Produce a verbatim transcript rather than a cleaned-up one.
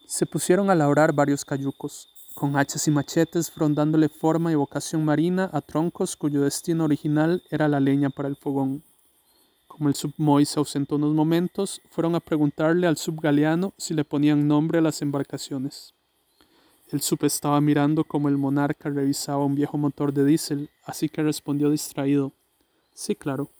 Se pusieron a labrar varios cayucos, con hachas y machetes frondándole forma y vocación marina a troncos cuyo destino original era la leña para el fogón. Como el submoy se ausentó unos momentos, fueron a preguntarle al subgaleano si le ponían nombre a las embarcaciones. El sub estaba mirando como el monarca revisaba un viejo motor de diésel, así que respondió distraído: sí, claro.